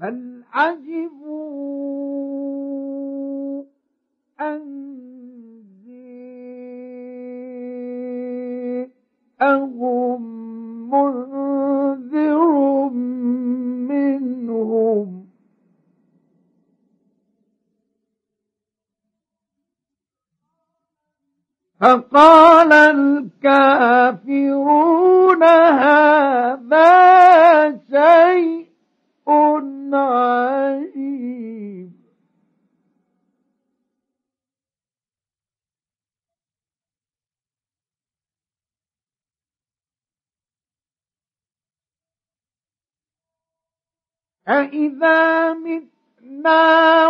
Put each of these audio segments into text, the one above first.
بل عجبوا أن جاءهم منذر منهم فقال الكافرون هذا شيء عجيب. أإذا متنا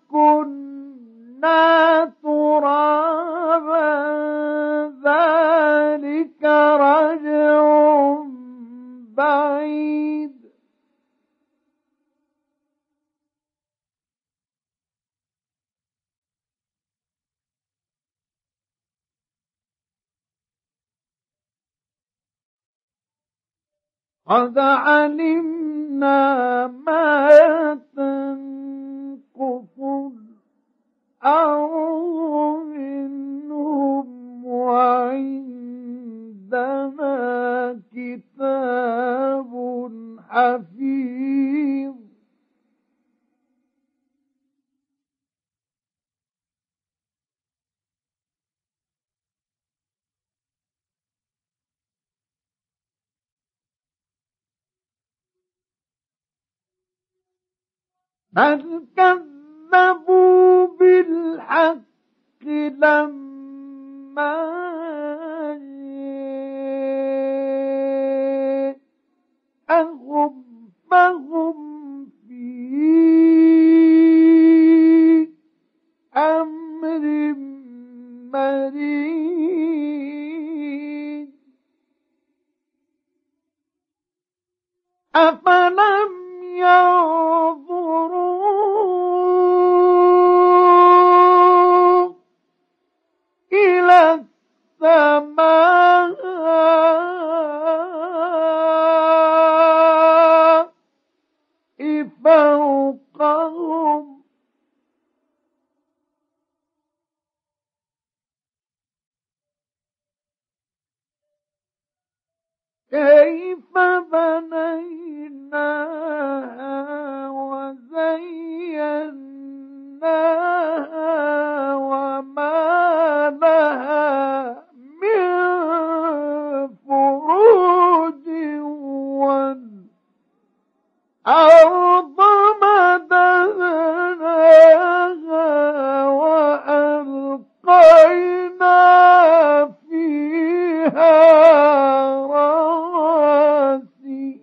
وكنا ترابا ذلك رجع بعيد. قد علمنا ما تنقص الأرض منهم وعندنا كتاب حفيظ. بل كذبوا بالحق لما جاءهم فهم في أمر مريض. أفلم ينظروا إلى السماء فوقهم كيف بنيناها وزيناها وما لها من فروج والأرض مددناها وألقينا فيها رواسي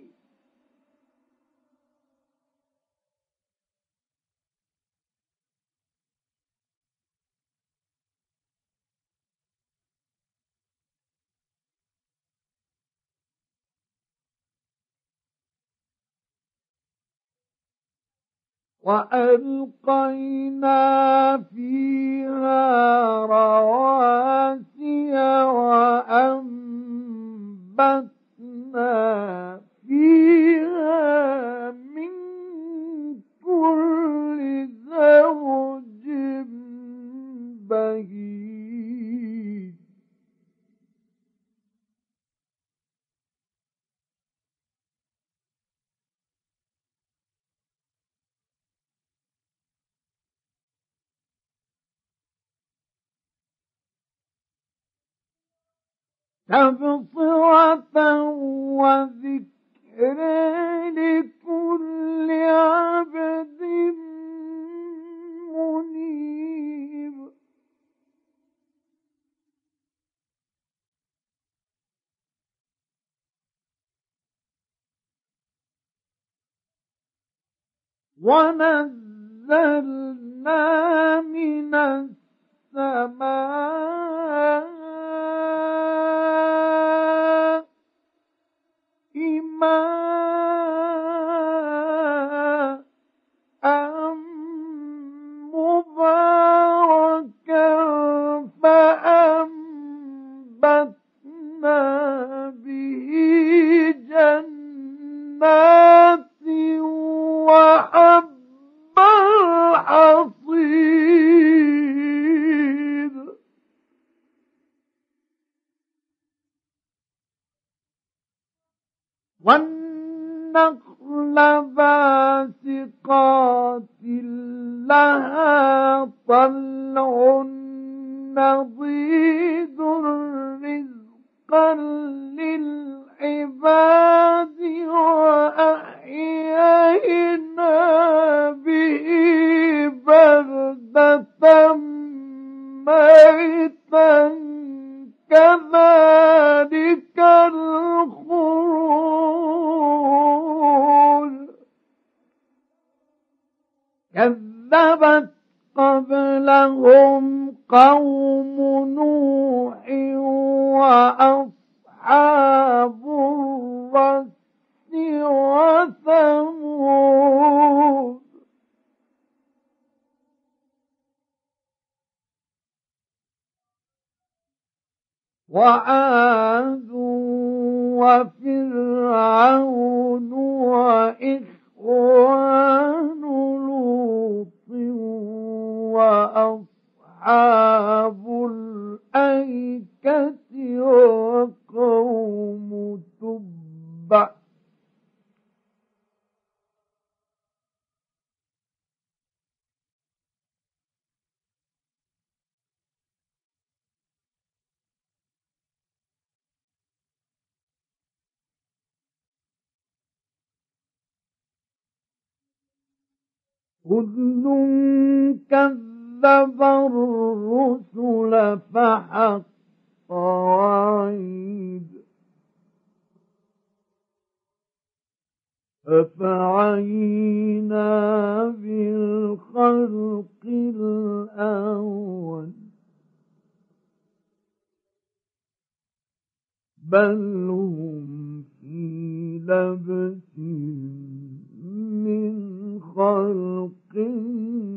وألقينا فيها رواسي وأنبتنا فيها من كل زوج بهيج. تبصرة وذكر لكل عبد منيب. ونزلنا من السماء ماء مباركا فأنبتنا به جنات وحب والنخل باسقات لها طلع نضيد رزقا للعباد وأحيينا به بلدة ميتا كذلك الخروج كذبت قبلهم قوم نوح وأصحاب الرس وثمود وعاد وفرعون وإخوان لوط وأصحاب الأيكة وقوم تبع كل كذب الرسل فحق وعيد أفعينا بالخلق الأول بل هم في لبس من خلق